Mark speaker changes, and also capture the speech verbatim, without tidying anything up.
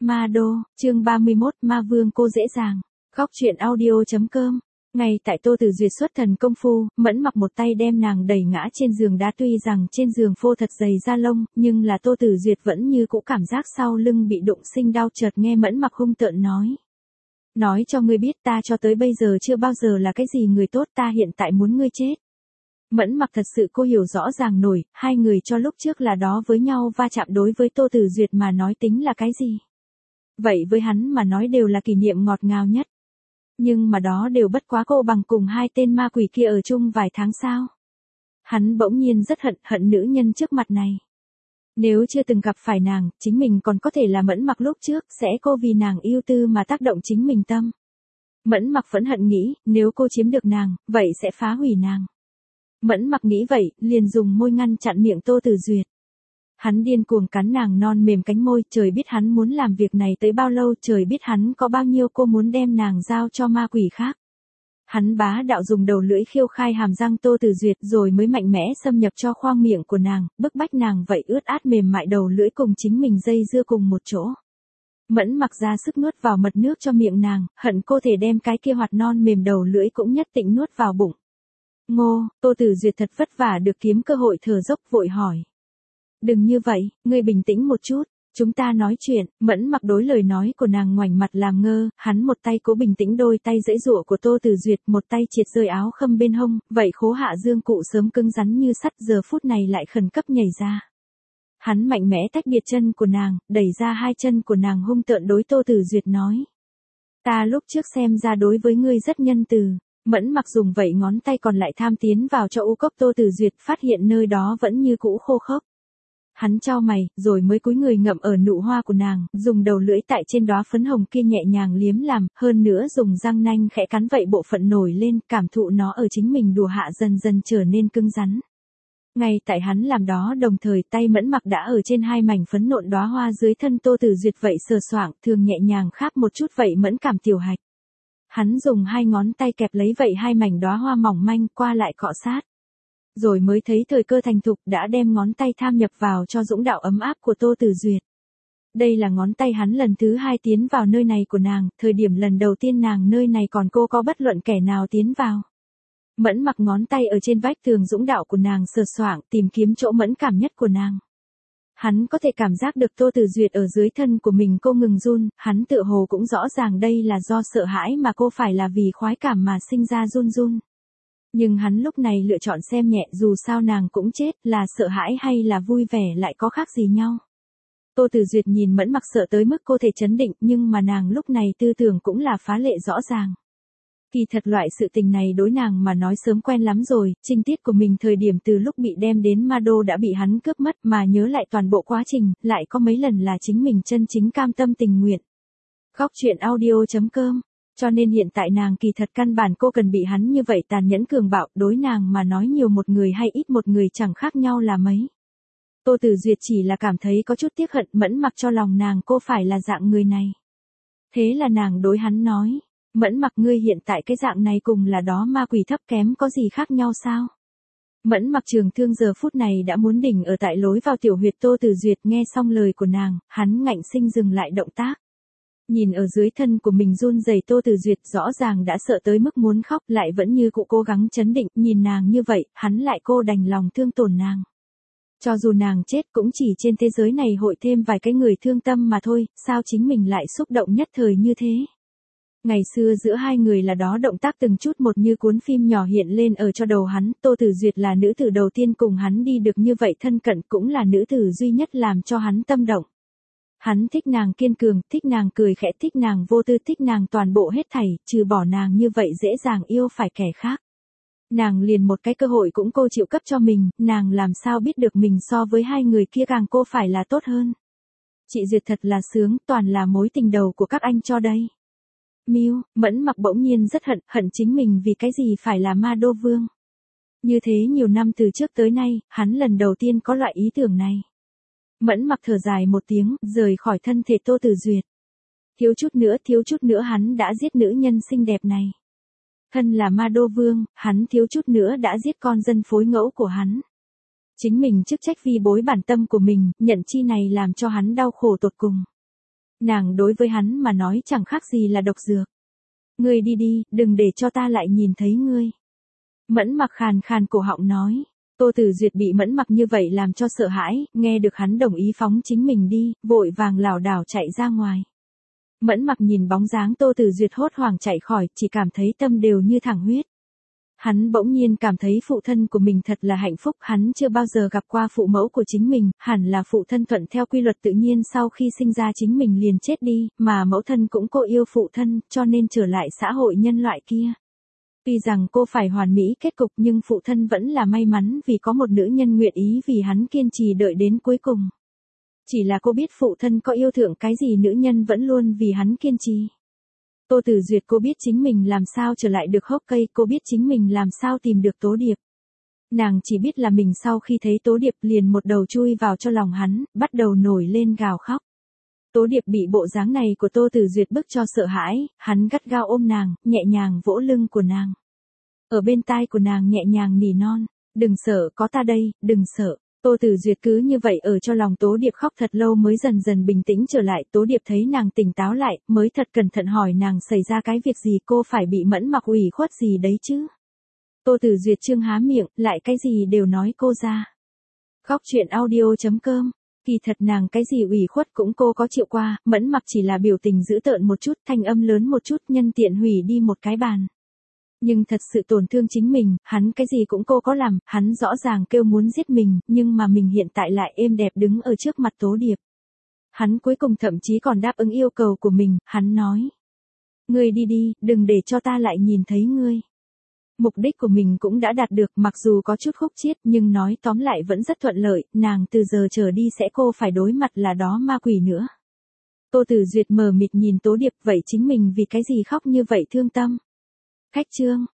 Speaker 1: Ma Đô, chương ba mươi mốt, Ma Vương cô dễ dàng. Góc truyện audio chấm com. Ngay tại Tô Tử Duyệt xuất thần công phu, Mẫn Mặc một tay đem nàng đẩy ngã trên giường đá, tuy rằng trên giường phô thật dày da lông, nhưng là Tô Tử Duyệt vẫn như cũ cảm giác sau lưng bị đụng sinh đau, chợt nghe Mẫn Mặc hung tợn nói. Nói cho ngươi biết, ta cho tới bây giờ chưa bao giờ là cái gì người tốt, ta hiện tại muốn ngươi chết. Mẫn Mặc thật sự cô hiểu rõ ràng nổi, hai người cho lúc trước là đó với nhau va chạm đối với Tô Tử Duyệt mà nói tính là cái gì. Vậy với hắn mà nói đều là kỷ niệm ngọt ngào nhất. Nhưng mà đó đều bất quá cô bằng cùng hai tên ma quỷ kia ở chung vài tháng sao. Hắn bỗng nhiên rất hận, hận nữ nhân trước mặt này. Nếu chưa từng gặp phải nàng, chính mình còn có thể là Mẫn Mặc lúc trước, sẽ cô vì nàng yêu tư mà tác động chính mình tâm. Mẫn Mặc phẫn hận nghĩ, nếu cô chiếm được nàng, vậy sẽ phá hủy nàng. Mẫn Mặc nghĩ vậy, liền dùng môi ngăn chặn miệng Tô Tử Duyệt. Hắn điên cuồng cắn nàng non mềm cánh môi, trời biết hắn muốn làm việc này tới bao lâu, trời biết hắn có bao nhiêu cô muốn đem nàng giao cho ma quỷ khác. Hắn bá đạo dùng đầu lưỡi khiêu khai hàm răng Tô Tử Duyệt, rồi mới mạnh mẽ xâm nhập cho khoang miệng của nàng, bức bách nàng vậy ướt át mềm mại đầu lưỡi cùng chính mình dây dưa cùng một chỗ. Mẫn Mặc ra sức nuốt vào mật nước cho miệng nàng, hận cô thể đem cái kia hoạt non mềm đầu lưỡi cũng nhất định nuốt vào bụng. Ngô, Tô Tử Duyệt thật vất vả được kiếm cơ hội thở dốc vội hỏi. Đừng như vậy, ngươi bình tĩnh một chút, chúng ta nói chuyện. Mẫn Mặc đối lời nói của nàng ngoảnh mặt làm ngơ, hắn một tay cố bình tĩnh đôi tay giãy giụa của Tô Tử Duyệt, một tay triệt rơi áo khâm bên hông, vậy khố hạ dương cụ sớm cứng rắn như sắt giờ phút này lại khẩn cấp nhảy ra. Hắn mạnh mẽ tách biệt chân của nàng, đẩy ra hai chân của nàng hung tợn đối Tô Tử Duyệt nói. Ta lúc trước xem ra đối với ngươi rất nhân từ. Mẫn Mặc dùng vậy ngón tay còn lại tham tiến vào cho u cốc Tô Tử Duyệt, phát hiện nơi đó vẫn như cũ khô khốc. Hắn chau mày, rồi mới cúi người ngậm ở nụ hoa của nàng, dùng đầu lưỡi tại trên đóa phấn hồng kia nhẹ nhàng liếm làm, hơn nữa dùng răng nanh khẽ cắn vậy bộ phận nổi lên, cảm thụ nó ở chính mình đùa hạ dần dần trở nên cứng rắn. Ngay tại hắn làm đó đồng thời, tay Mẫn Mặc đã ở trên hai mảnh phấn nộn đóa hoa dưới thân Tô Tử Duyệt vậy sờ soạng, thường nhẹ nhàng kháp một chút vậy mẫn cảm tiểu hạch. Hắn dùng hai ngón tay kẹp lấy vậy hai mảnh đóa hoa mỏng manh, qua lại cọ sát. Rồi mới thấy thời cơ thành thục, đã đem ngón tay tham nhập vào cho dũng đạo ấm áp của Tô Tử Duyệt. Đây là ngón tay hắn lần thứ hai tiến vào nơi này của nàng, thời điểm lần đầu tiên nàng nơi này còn cô có bất luận kẻ nào tiến vào. Mẫn Mặc ngón tay ở trên vách tường dũng đạo của nàng sờ soạng, tìm kiếm chỗ mẫn cảm nhất của nàng. Hắn có thể cảm giác được Tô Tử Duyệt ở dưới thân của mình cô ngừng run, hắn tựa hồ cũng rõ ràng đây là do sợ hãi mà cô phải là vì khoái cảm mà sinh ra run run. Nhưng hắn lúc này lựa chọn xem nhẹ, dù sao nàng cũng chết, là sợ hãi hay là vui vẻ lại có khác gì nhau. Tô Tử Duyệt nhìn Mẫn Mặc sợ tới mức cô thể chấn định, nhưng mà nàng lúc này tư tưởng cũng là phá lệ rõ ràng. Kỳ thật loại sự tình này đối nàng mà nói sớm quen lắm rồi, trinh tiết của mình thời điểm từ lúc bị đem đến Ma Đô đã bị hắn cướp mất, mà nhớ lại toàn bộ quá trình, lại có mấy lần là chính mình chân chính cam tâm tình nguyện. Góc truyện audio chấm com. Cho nên hiện tại nàng kỳ thật căn bản cô cần bị hắn như vậy tàn nhẫn cường bạo, đối nàng mà nói nhiều một người hay ít một người chẳng khác nhau là mấy. Tô Tử Duyệt chỉ là cảm thấy có chút tiếc hận Mẫn Mặc cho lòng nàng cô phải là dạng người này. Thế là nàng đối hắn nói, Mẫn Mặc ngươi hiện tại cái dạng này cùng là đó ma quỷ thấp kém có gì khác nhau sao? Mẫn Mặc trường thương giờ phút này đã muốn đỉnh ở tại lối vào tiểu huyệt Tô Tử Duyệt, nghe xong lời của nàng, hắn ngạnh sinh dừng lại động tác. Nhìn ở dưới thân của mình run rẩy Tô Tử Duyệt rõ ràng đã sợ tới mức muốn khóc, lại vẫn như cụ cố gắng chấn định, nhìn nàng như vậy, hắn lại cô đành lòng thương tổn nàng. Cho dù nàng chết cũng chỉ trên thế giới này hội thêm vài cái người thương tâm mà thôi, sao chính mình lại xúc động nhất thời như thế. Ngày xưa giữa hai người là đó động tác từng chút một như cuốn phim nhỏ hiện lên ở cho đầu hắn, Tô Tử Duyệt là nữ tử đầu tiên cùng hắn đi được như vậy thân cận, cũng là nữ tử duy nhất làm cho hắn tâm động. Hắn thích nàng kiên cường, thích nàng cười khẽ, thích nàng vô tư, thích nàng toàn bộ hết thảy, trừ bỏ nàng như vậy dễ dàng yêu phải kẻ khác. Nàng liền một cái cơ hội cũng cô chịu cấp cho mình, nàng làm sao biết được mình so với hai người kia càng cô phải là tốt hơn. Chị Duyệt thật là sướng, toàn là mối tình đầu của các anh cho đây. Miu, Mẫn Mặc bỗng nhiên rất hận, hận chính mình vì cái gì phải là Ma Đô Vương. Như thế nhiều năm từ trước tới nay, hắn lần đầu tiên có loại ý tưởng này. Mẫn Mặc thở dài một tiếng, rời khỏi thân thể Tô Tử Duyệt. Thiếu chút nữa, thiếu chút nữa hắn đã giết nữ nhân xinh đẹp này. Thân là Ma Đô Vương, hắn thiếu chút nữa đã giết con dân phối ngẫu của hắn. Chính mình chức trách vi bối bản tâm của mình, nhận chi này làm cho hắn đau khổ tột cùng. Nàng đối với hắn mà nói chẳng khác gì là độc dược. Ngươi đi đi, đừng để cho ta lại nhìn thấy ngươi. Mẫn Mặc khàn khàn cổ họng nói. Tô Tử Duyệt bị Mẫn Mặc như vậy làm cho sợ hãi, nghe được hắn đồng ý phóng chính mình đi, vội vàng lảo đảo chạy ra ngoài. Mẫn Mặc nhìn bóng dáng Tô Tử Duyệt hốt hoảng chạy khỏi, chỉ cảm thấy tâm đều như thẳng huyết. Hắn bỗng nhiên cảm thấy phụ thân của mình thật là hạnh phúc, hắn chưa bao giờ gặp qua phụ mẫu của chính mình, hẳn là phụ thân thuận theo quy luật tự nhiên sau khi sinh ra chính mình liền chết đi, mà mẫu thân cũng cô yêu phụ thân, cho nên trở lại xã hội nhân loại kia. Tuy rằng cô phải hoàn mỹ kết cục nhưng phụ thân vẫn là may mắn vì có một nữ nhân nguyện ý vì hắn kiên trì đợi đến cuối cùng. Chỉ là cô biết phụ thân có yêu thượng cái gì nữ nhân vẫn luôn vì hắn kiên trì. Tô Tử Duyệt cô biết chính mình làm sao trở lại được hốc cây, cô biết chính mình làm sao tìm được Tố Điệp. Nàng chỉ biết là mình sau khi thấy Tố Điệp liền một đầu chui vào cho lòng hắn, bắt đầu nổi lên gào khóc. Tố Điệp bị bộ dáng này của Tô Tử Duyệt bức cho sợ hãi, hắn gắt gao ôm nàng, nhẹ nhàng vỗ lưng của nàng. Ở bên tai của nàng nhẹ nhàng nỉ non, đừng sợ, có ta đây, đừng sợ. Tô Tử Duyệt cứ như vậy ở cho lòng Tố Điệp khóc thật lâu mới dần dần bình tĩnh trở lại. Tố Điệp thấy nàng tỉnh táo lại, mới thật cẩn thận hỏi nàng xảy ra cái việc gì, cô phải bị Mẫn Mặc ủy khuất gì đấy chứ. Tô Tử Duyệt trương há miệng, lại cái gì đều nói cô ra. Góc truyện audio chấm com. Kỳ thật nàng cái gì ủy khuất cũng cô có chịu qua, Mẫn Mặc chỉ là biểu tình dữ tợn một chút, thanh âm lớn một chút, nhân tiện hủy đi một cái bàn. Nhưng thật sự tổn thương chính mình, hắn cái gì cũng cô có làm, hắn rõ ràng kêu muốn giết mình, nhưng mà mình hiện tại lại êm đẹp đứng ở trước mặt Tố Điệp. Hắn cuối cùng thậm chí còn đáp ứng yêu cầu của mình, hắn nói. Ngươi đi đi, đừng để cho ta lại nhìn thấy ngươi. Mục đích của mình cũng đã đạt được, mặc dù có chút khúc chiết nhưng nói tóm lại vẫn rất thuận lợi, nàng từ giờ trở đi sẽ cô phải đối mặt là đó ma quỷ nữa. Tô Tử Duyệt mờ mịt nhìn Tố Điệp, vậy chính mình vì cái gì khóc như vậy thương tâm. Khách chương